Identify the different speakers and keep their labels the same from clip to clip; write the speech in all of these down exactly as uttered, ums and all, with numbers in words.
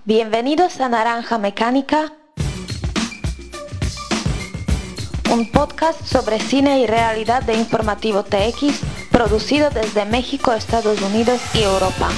Speaker 1: Bienvenidos a Naranja Mecánica, un podcast sobre cine y realidad de Informativo T X, producido desde México, Estados Unidos y Europa.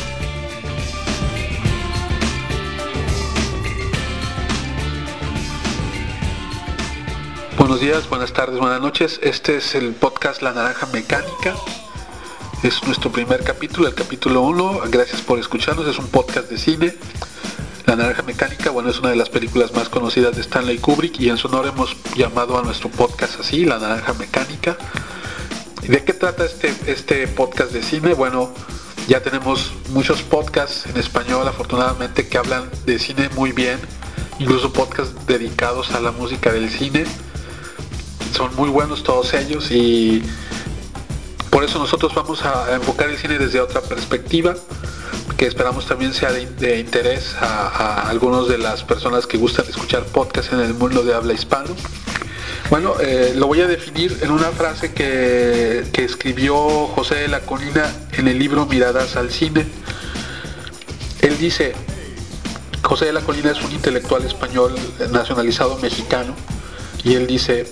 Speaker 2: Buenos días, buenas tardes, buenas noches. Este es el podcast La Naranja Mecánica. Es nuestro primer capítulo, el capítulo uno. Gracias por escucharnos. Es un podcast de cine. La Naranja Mecánica, bueno, es una de las películas más conocidas de Stanley Kubrick y en su honor hemos llamado a nuestro podcast así, La Naranja Mecánica. ¿Y de qué trata este, este podcast de cine? Bueno, ya tenemos muchos podcasts en español, afortunadamente, que hablan de cine muy bien, incluso podcasts dedicados a la música del cine. Son muy buenos todos ellos y por eso nosotros vamos a enfocar el cine desde otra perspectiva, que esperamos también sea de, de interés a, a algunos de las personas que gustan escuchar podcasts en el mundo de habla hispano. Bueno, eh, lo voy a definir en una frase que, que escribió José de la Colina en el libro Miradas al Cine. Él dice, José de la Colina es un intelectual español nacionalizado mexicano, y él dice: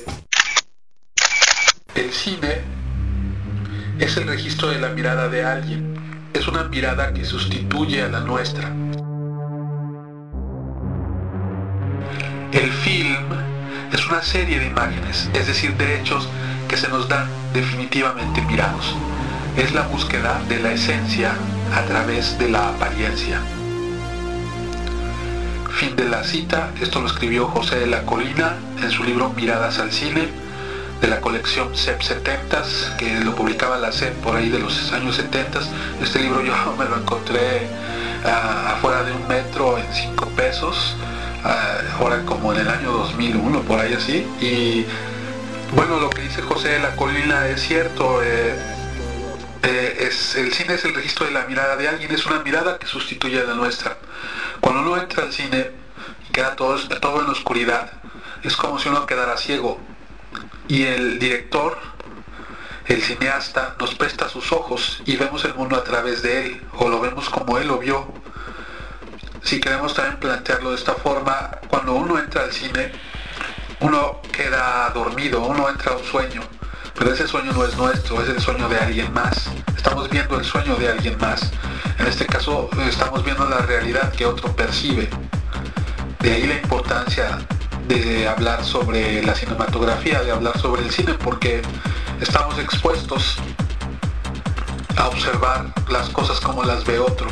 Speaker 2: el cine es el registro de la mirada de alguien. Es una mirada que sustituye a la nuestra. El film es una serie de imágenes, es decir, derechos que se nos dan definitivamente mirados. Es la búsqueda de la esencia a través de la apariencia. Fin de la cita. Esto lo escribió José de la Colina en su libro Miradas al Cine, de la colección C E P setentas, que lo publicaba la C E P por ahí de los años setentas. Este libro yo me lo encontré uh, afuera de un metro en cinco pesos, uh, ahora como en el año dos mil uno, por ahí así. Y bueno, lo que dice José de la Colina es cierto. eh, eh, es, el cine es el registro de la mirada de alguien, es una mirada que sustituye a la nuestra. Cuando uno entra al cine y queda todo, todo en oscuridad, es como si uno quedara ciego. Y el director, el cineasta, nos presta sus ojos y vemos el mundo a través de él, o lo vemos como él lo vio. Si queremos también plantearlo de esta forma, cuando uno entra al cine, uno queda dormido, uno entra a un sueño, pero ese sueño no es nuestro, es el sueño de alguien más. Estamos viendo el sueño de alguien más. En este caso, estamos viendo la realidad que otro percibe. De ahí la importancia de hablar sobre la cinematografía, de hablar sobre el cine, porque estamos expuestos a observar las cosas como las ve otro.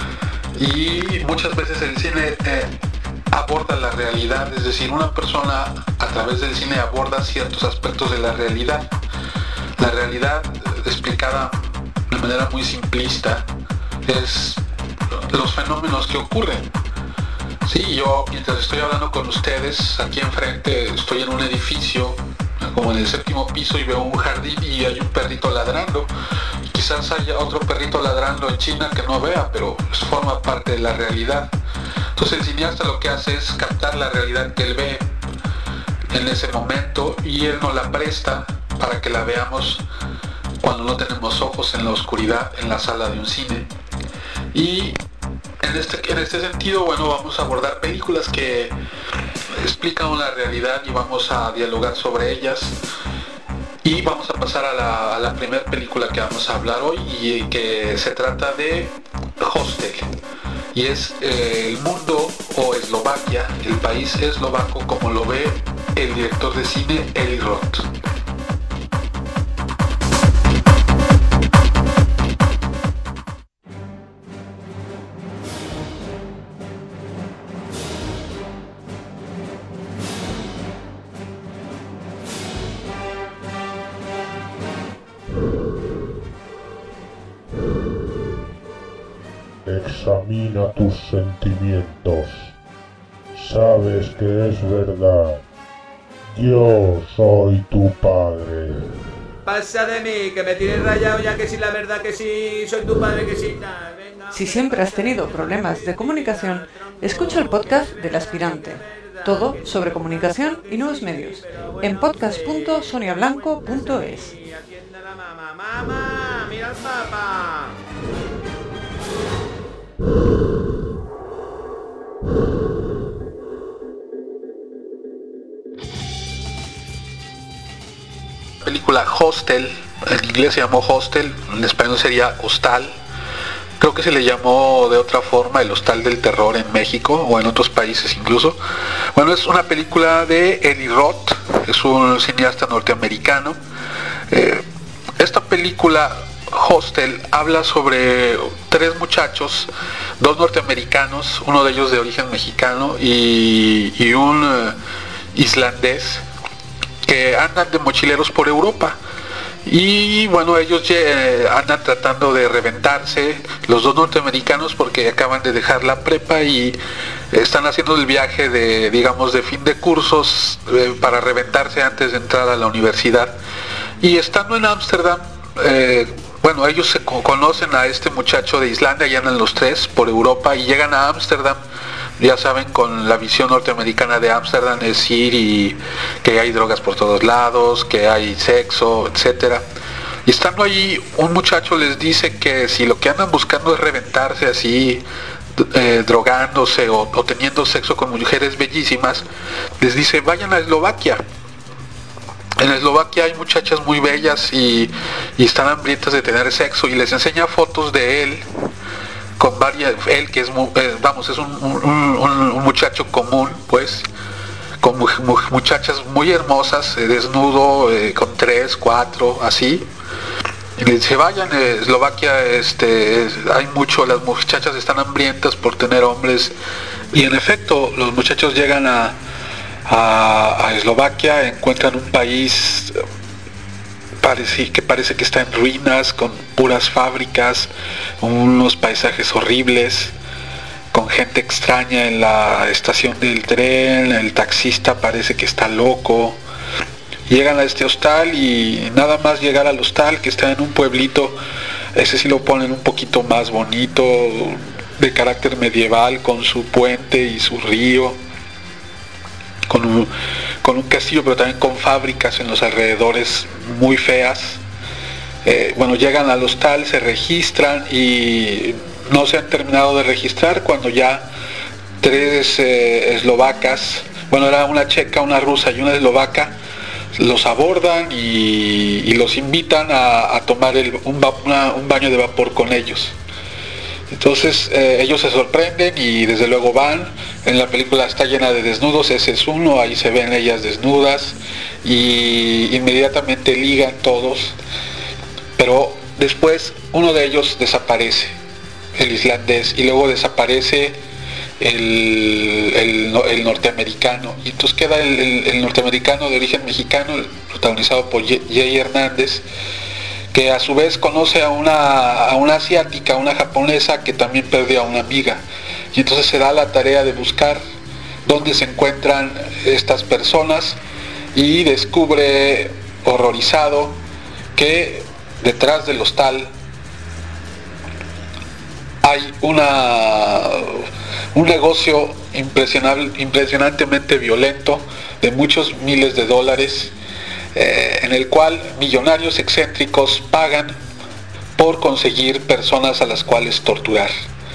Speaker 2: Y muchas veces el cine eh, aborda la realidad, es decir, una persona a través del cine aborda ciertos aspectos de la realidad. La realidad, explicada de manera muy simplista, es los fenómenos que ocurren. Sí, yo mientras estoy hablando con ustedes, aquí enfrente estoy en un edificio, como en el séptimo piso, y veo un jardín y hay un perrito ladrando. Quizás haya otro perrito ladrando en China que no vea, pero eso forma parte de la realidad. Entonces el cineasta lo que hace es captar la realidad que él ve en ese momento y él nos la presta para que la veamos cuando no tenemos ojos, en la oscuridad, en la sala de un cine. Y En este, en este sentido, bueno, vamos a abordar películas que explican la realidad y vamos a dialogar sobre ellas. Y vamos a pasar a la, a la primera película que vamos a hablar hoy, y que se trata de Hostel. Y es eh, el mundo, o Eslovaquia, el país eslovaco, como lo ve el director de cine Eli Roth.
Speaker 3: Examina tus sentimientos. Sabes que es verdad. Yo soy tu padre.
Speaker 4: Pasa de mí, que me tienes rayado ya, que sí, la verdad que sí, soy tu padre, que sí, tal, venga.
Speaker 5: Si siempre has tenido problemas de comunicación, escucha el podcast del Aspirante. Todo sobre comunicación y nuevos medios en podcast punto sonia blanco punto es.
Speaker 4: Atiende a la mamá, mamá, mira al papá.
Speaker 2: película Hostel, en inglés se llamó Hostel, en español sería Hostal. Creo que se le llamó de otra forma el Hostal del Terror en México o en otros países incluso. Bueno, es una película de Eli Roth, es un cineasta norteamericano. Eh, esta película Hostel habla sobre tres muchachos, dos norteamericanos, uno de ellos de origen mexicano y, y un uh, islandés, que andan de mochileros por Europa. Y bueno, ellos eh, andan tratando de reventarse, los dos norteamericanos, porque acaban de dejar la prepa y están haciendo el viaje de, digamos, de fin de cursos eh, para reventarse antes de entrar a la universidad. Y estando en Ámsterdam, eh, bueno, ellos se conocen a este muchacho de Islandia y andan los tres por Europa y llegan a Ámsterdam. Ya saben, con la visión norteamericana de Ámsterdam es ir y que hay drogas por todos lados, que hay sexo, etcétera. Y estando allí, un muchacho les dice que si lo que andan buscando es reventarse así, eh, drogándose o, o teniendo sexo con mujeres bellísimas, les dice, vayan a Eslovaquia. En Eslovaquia hay muchachas muy bellas y, y están hambrientas de tener sexo, y les enseña fotos de él con varias, él que es, eh, vamos, es un, un, un, un muchacho común, pues, con mu mu muchachas muy hermosas, eh, desnudo, eh, con tres, cuatro, así. Y le dice, vayan, eh, Eslovaquia, este, es, hay mucho, las muchachas están hambrientas por tener hombres. Y en efecto, los muchachos llegan a, a, a Eslovaquia, encuentran un país Parece, que parece que está en ruinas, con puras fábricas, unos paisajes horribles, con gente extraña en la estación del tren, el taxista parece que está loco. Llegan a este hostal y nada más llegar al hostal, que está en un pueblito, ese sí lo ponen un poquito más bonito, de carácter medieval, con su puente y su río, con un, con un castillo, pero también con fábricas en los alrededores muy feas. Eh, bueno, llegan al hostal, se registran y no se han terminado de registrar cuando ya tres eh, eslovacas, bueno, era una checa, una rusa y una eslovaca, los abordan y, y los invitan a, a tomar el, un, va, una, un baño de vapor con ellos. Entonces eh, ellos se sorprenden y desde luego van. En la película está llena de desnudos, ese es uno, ahí se ven ellas desnudas y inmediatamente ligan todos, pero después uno de ellos desaparece, el islandés, y luego desaparece el, el, el norteamericano, y entonces queda el, el, el norteamericano de origen mexicano, protagonizado por Jay Hernández, que a su vez conoce a una, a una asiática, una japonesa que también perdió a una amiga, y entonces se da la tarea de buscar dónde se encuentran estas personas y descubre, horrorizado, que detrás del hostal hay una, un negocio impresionantemente violento de muchos miles de dólares, Eh, en el cual millonarios excéntricos pagan por conseguir personas a las cuales torturar.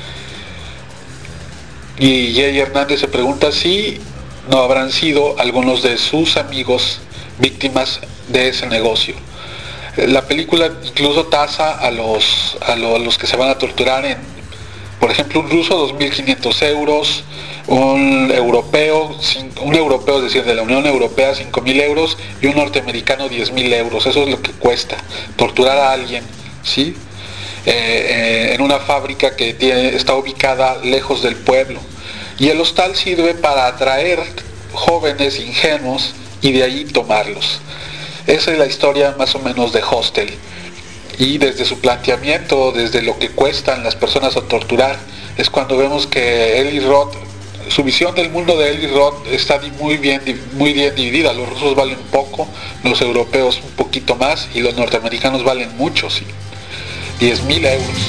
Speaker 2: Y Jay Hernández se pregunta si no habrán sido algunos de sus amigos víctimas de ese negocio. La película incluso tasa a los, a, lo, a los que se van a torturar en, por ejemplo, un ruso dos mil quinientos euros, un europeo, un europeo, es decir, de la Unión Europea cinco mil euros, y un norteamericano diez mil euros. Eso es lo que cuesta torturar a alguien, ¿sí? Eh, eh, en una fábrica que tiene, está ubicada lejos del pueblo. Y el hostal sirve para atraer jóvenes ingenuos y de ahí tomarlos. Esa es la historia más o menos de Hostel. Y desde su planteamiento, desde lo que cuestan las personas a torturar, es cuando vemos que Eli Roth, su visión del mundo de Eli Roth está muy bien, muy bien dividida. Los rusos valen poco, los europeos un poquito más y los norteamericanos valen mucho, sí, diez mil euros.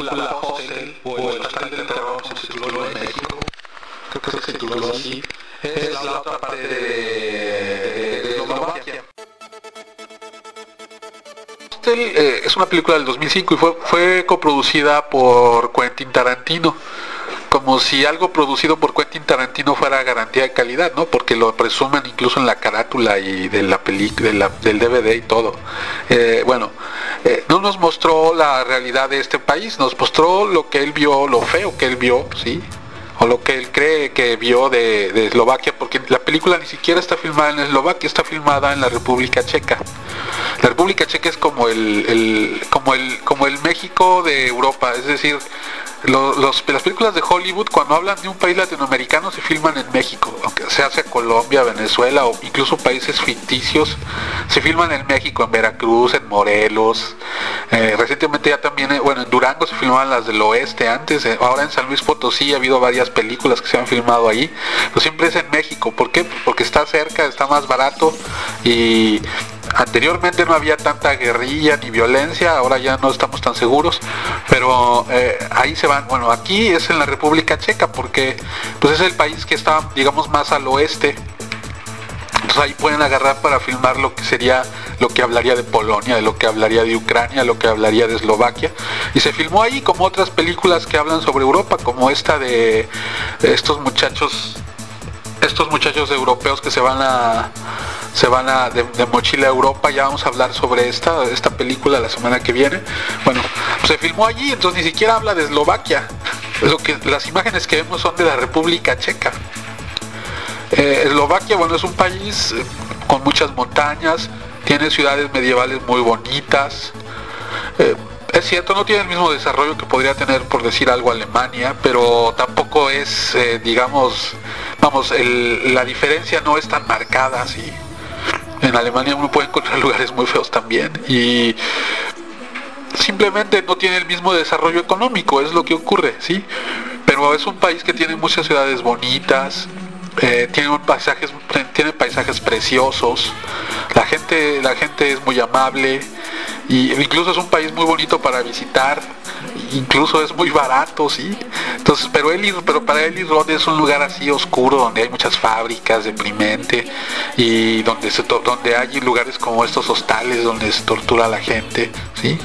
Speaker 2: película Hostel, o El Hostal del Terror, como se tituló en México, creo que se tituló así, es la otra parte de, de, de Eslovaquia. Hostel eh, es una película del dos mil cinco y fue, fue coproducida por Quentin Tarantino, como si algo producido por Quentin Tarantino fuera garantía de calidad, ¿no? Porque lo presumen incluso en la carátula y de la película, de la, del D V D y todo. Eh, bueno, eh, no nos mostró la realidad de este país, nos mostró lo que él vio, lo feo que él vio, ¿sí? O lo que él cree que vio de, de Eslovaquia, porque la película ni siquiera está filmada en Eslovaquia, está filmada en la República Checa. La República Checa es como el, el como el como el México de Europa, es decir, los, los, las películas de Hollywood cuando hablan de un país latinoamericano se filman en México, aunque sea hacia Colombia, Venezuela o incluso países ficticios, se filman en México, en Veracruz, en Morelos, eh, recientemente ya también, eh, bueno, en Durango se filmaban las del oeste antes, eh, ahora en San Luis Potosí ha habido varias películas que se han filmado ahí, pero siempre es en México. ¿Por qué? Porque está cerca, está más barato y anteriormente no había tanta guerrilla ni violencia, ahora ya no estamos tan seguros, pero eh, ahí se van. Bueno, aquí es en la República Checa porque pues es el país que está, digamos, más al oeste. Entonces ahí pueden agarrar para filmar lo que sería, lo que hablaría de Polonia, de lo que hablaría de Ucrania, lo que hablaría de Eslovaquia. Y se filmó ahí, como otras películas que hablan sobre Europa, como esta de, de estos muchachos, estos muchachos europeos que se van a, se van a de, de mochila a Europa. Ya vamos a hablar sobre esta, esta película la semana que viene. Bueno, pues se filmó allí, entonces ni siquiera habla de Eslovaquia. Lo que, las imágenes que vemos son de la República Checa. Eh, Eslovaquia, bueno, es un país eh, con muchas montañas, tiene ciudades medievales muy bonitas. Eh, es cierto, no tiene el mismo desarrollo que podría tener, por decir algo, Alemania, pero tampoco es, eh, digamos, vamos, el, la diferencia no es tan marcada así. En Alemania uno puede encontrar lugares muy feos también y simplemente no tiene el mismo desarrollo económico, es lo que ocurre, ¿sí? Pero es un país que tiene muchas ciudades bonitas. Eh, tiene un paisajes, tiene paisajes preciosos, la gente, la gente es muy amable y incluso es un país muy bonito para visitar, incluso es muy barato, sí. Entonces, pero Eli, pero para Eli Roth es un lugar así oscuro donde hay muchas fábricas, deprimente, y donde se donde hay lugares como estos hostales donde se tortura a la gente, sí.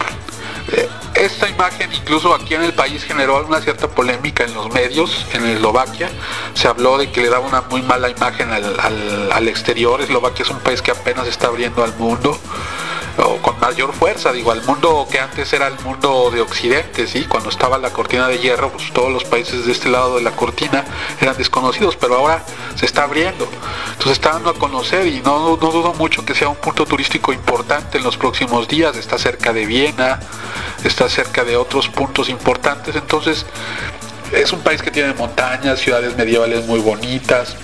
Speaker 2: Esta imagen incluso aquí en el país generó una cierta polémica en los medios. En Eslovaquia se habló de que le daba una muy mala imagen al, al, al exterior. Eslovaquia es un país que apenas está abriendo al mundo, o con mayor fuerza, digo, al mundo que antes era el mundo de Occidente, ¿sí? Cuando estaba la cortina de hierro, pues todos los países de este lado de la cortina eran desconocidos, pero ahora se está abriendo, entonces está dando a conocer y no, no dudo mucho que sea un punto turístico importante en los próximos días. Está cerca de Viena, está cerca de otros puntos importantes, entonces es un país que tiene montañas, ciudades medievales muy bonitas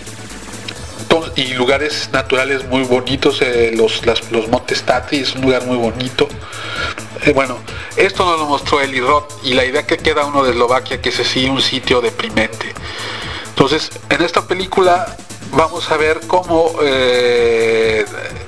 Speaker 2: y lugares naturales muy bonitos. eh, los, las, los Montes Tatry es un lugar muy bonito. Eh, bueno, esto nos lo mostró Eli Roth y la idea que queda uno de Eslovaquia, que es así un sitio deprimente. Entonces, en esta película vamos a ver cómo eh,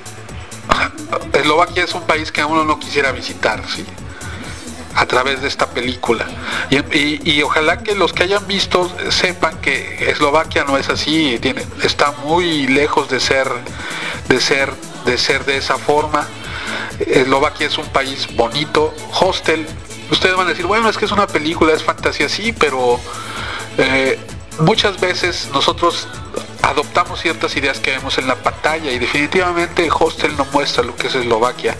Speaker 2: Eslovaquia es un país que uno no quisiera visitar, ¿sí? A través de esta película y, y, y ojalá que los que hayan visto sepan que Eslovaquia no es así, tiene, está muy lejos de ser de ser de ser de esa forma. Eslovaquia es un país bonito. Hostel, ustedes van a decir, bueno, es que es una película, es fantasía, sí, pero eh, muchas veces nosotros adoptamos ciertas ideas que vemos en la pantalla y definitivamente Hostel no muestra lo que es Eslovaquia.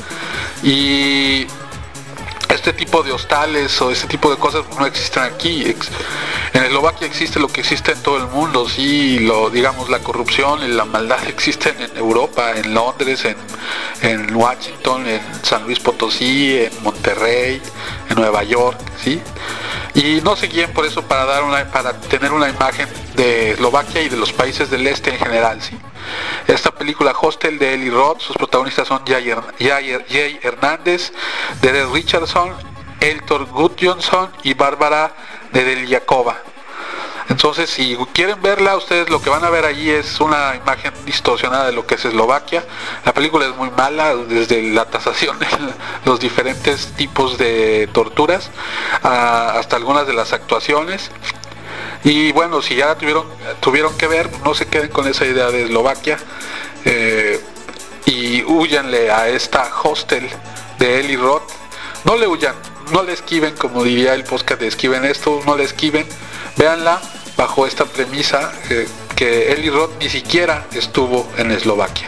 Speaker 2: Y este tipo de hostales o este tipo de cosas no existen aquí. En Eslovaquia existe lo que existe en todo el mundo, sí, lo, digamos, la corrupción y la maldad existen en Europa, en Londres, en, en Washington, en San Luis Potosí, en Monterrey, en Nueva York, sí. Y no se guíen por eso para dar una, para tener una imagen de Eslovaquia y de los países del este en general, sí. Esta película Hostel de Eli Roth, sus protagonistas son Jay, Jay, Jay Hernández, Derek Richardson, Eltor Gudjonsson y Bárbara Nedeljakova. Entonces, si quieren verla, ustedes lo que van a ver allí es una imagen distorsionada de lo que es Eslovaquia. La película es muy mala, desde la tasación de los diferentes tipos de torturas a, hasta algunas de las actuaciones. Y bueno, si ya tuvieron tuvieron que ver, no se queden con esa idea de Eslovaquia, eh, y huyanle a esta Hostel de Eli Roth. No le huyan, no le esquiven, como diría el podcast de Esquiven Esto, no le esquiven, véanla bajo esta premisa, eh, que Eli Roth ni siquiera estuvo en Eslovaquia.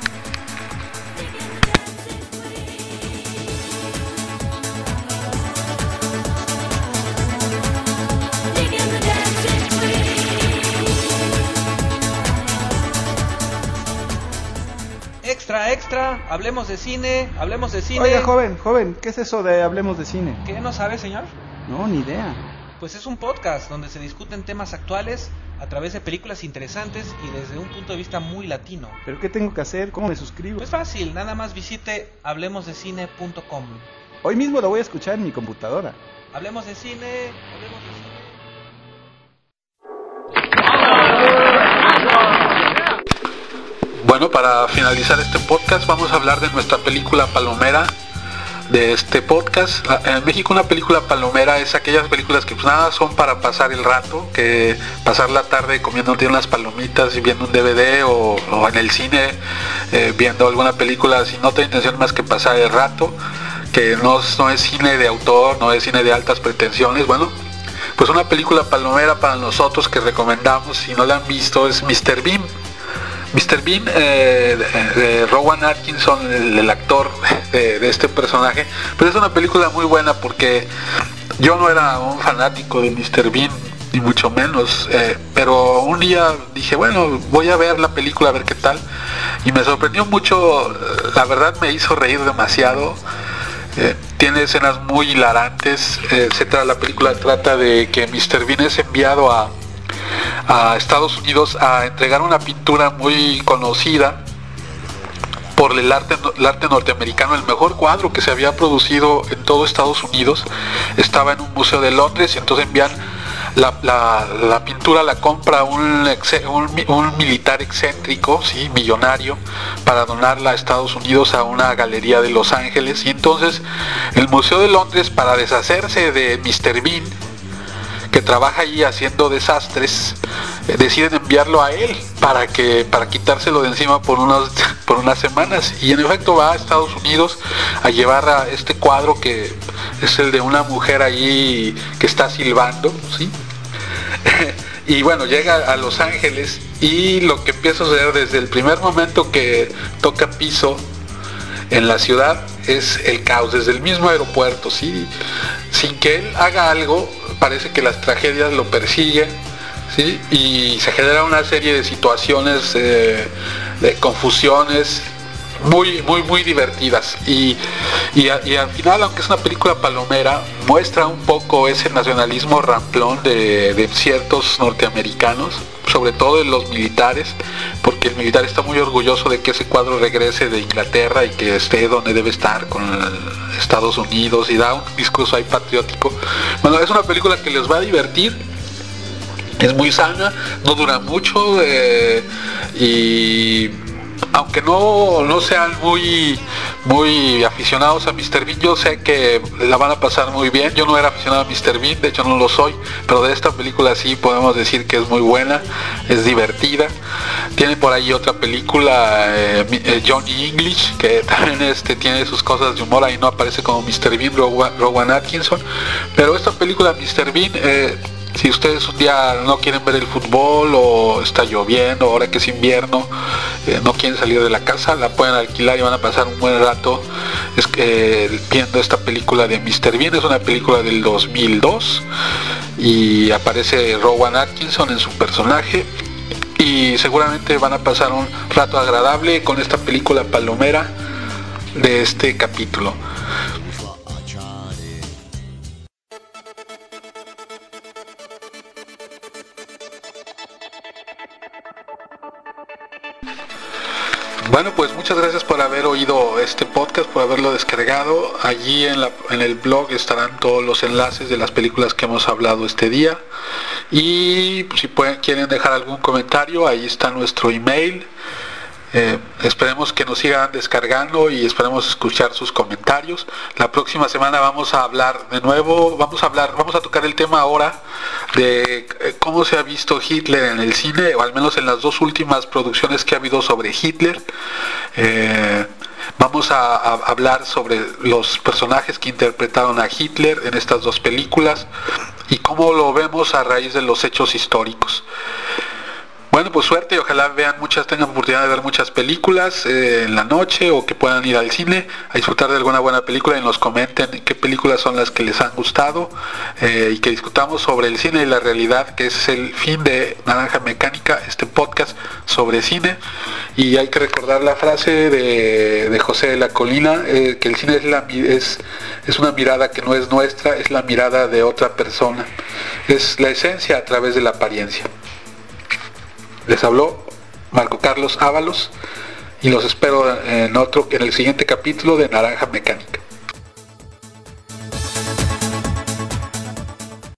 Speaker 6: Extra, extra, hablemos de cine, hablemos de cine.
Speaker 7: Oiga, joven, joven, ¿qué es eso de hablemos de cine?
Speaker 6: ¿Qué no sabe, señor?
Speaker 7: No, ni idea.
Speaker 6: Pues es un podcast donde se discuten temas actuales a través de películas interesantes y desde un punto de vista muy latino.
Speaker 7: ¿Pero qué tengo que hacer? ¿Cómo me suscribo?
Speaker 6: Pues fácil, nada más visite hablemos de cine punto com.
Speaker 7: Hoy mismo lo voy a escuchar en mi computadora.
Speaker 6: Hablemos de cine, hablemos de cine.
Speaker 2: Bueno, para finalizar este podcast vamos a hablar de nuestra película palomera de este podcast. En México una película palomera es aquellas películas que pues nada son para pasar el rato, que pasar la tarde comiéndote unas palomitas y viendo un D V D o, o en el cine eh, viendo alguna película sin otra intención más que pasar el rato, que no, no es cine de autor, no es cine de altas pretensiones. Bueno, pues una película palomera para nosotros que recomendamos, si no la han visto, es míster Bean. míster Bean, eh, de, de Rowan Atkinson, el, el actor de, de este personaje, pero es una película muy buena porque yo no era un fanático de míster Bean, ni mucho menos, eh, pero un día dije, bueno, voy a ver la película a ver qué tal, y me sorprendió mucho, la verdad me hizo reír demasiado. Eh, tiene escenas muy hilarantes. eh, se trata, la película trata de que míster Bean es enviado a a Estados Unidos a entregar una pintura muy conocida por el arte, el arte norteamericano. El mejor cuadro que se había producido en todo Estados Unidos estaba en un museo de Londres, y entonces envían la, la, la pintura, la compra un, un, un militar excéntrico, ¿sí? millonario, para donarla a Estados Unidos a una galería de Los Ángeles. Y entonces el museo de Londres, para deshacerse de míster Bean, que trabaja allí haciendo desastres, eh, deciden enviarlo a él para que para quitárselo de encima por unas por unas semanas, y en efecto va a Estados Unidos a llevar a este cuadro, que es el de una mujer allí que está silbando, ¿sí? Y bueno, llega a Los Ángeles, y lo que empieza a suceder desde el primer momento que toca piso en la ciudad es el caos, desde el mismo aeropuerto, ¿sí? Sin que él haga algo, parece que las tragedias lo persiguen, ¿sí? Y se genera una serie de situaciones, eh, de confusiones muy muy muy divertidas, y, y, a, y al final, aunque es una película palomera, muestra un poco ese nacionalismo ramplón de, de ciertos norteamericanos, sobre todo de los militares, porque el militar está muy orgulloso de que ese cuadro regrese de Inglaterra y que esté donde debe estar, con el Estados Unidos, y da un discurso ahí patriótico. Bueno, es una película que les va a divertir, es muy sana, no dura mucho, eh, y aunque no, no sean muy muy aficionados a míster Bean, yo sé que la van a pasar muy bien. Yo no era aficionado a míster Bean, de hecho no lo soy, pero de esta película sí podemos decir que es muy buena, es divertida. Tiene por ahí otra película, eh, Johnny English, que también este, tiene sus cosas de humor, ahí no aparece como míster Bean, Rowan, Rowan Atkinson, pero esta película míster Bean, eh, si ustedes un día no quieren ver el fútbol, o está lloviendo, ahora que es invierno, eh, no quieren salir de la casa, la pueden alquilar y van a pasar un buen rato es que, eh, viendo esta película de míster Bean. Es una película del dos mil dos y aparece Rowan Atkinson en su personaje, y seguramente van a pasar un rato agradable con esta película palomera de este capítulo. Bueno, pues muchas gracias por haber oído este podcast, por haberlo descargado. Allí en, la, en el blog estarán todos los enlaces de las películas que hemos hablado este día. Y si pueden, quieren dejar algún comentario, ahí está nuestro email. Eh, esperemos que nos sigan descargando y esperemos escuchar sus comentarios. La próxima semana vamos a hablar de nuevo, vamos a hablar, vamos a tocar el tema ahora de eh, cómo se ha visto Hitler en el cine, o al menos en las dos últimas producciones que ha habido sobre Hitler. Eh, vamos a, a hablar sobre los personajes que interpretaron a Hitler en estas dos películas y cómo lo vemos a raíz de los hechos históricos. Bueno, pues suerte y ojalá vean muchas, tengan oportunidad de ver muchas películas eh, en la noche, o que puedan ir al cine a disfrutar de alguna buena película y nos comenten qué películas son las que les han gustado, eh, y que discutamos sobre el cine y la realidad, que es el fin de Naranja Mecánica, este podcast sobre cine. Y hay que recordar la frase de, de José de la Colina, eh, que el cine es, la, es, es una mirada que no es nuestra, es la mirada de otra persona, es la esencia a través de la apariencia. Les habló Marco Carlos Ábalos y los espero en otro, en el siguiente capítulo de Naranja Mecánica.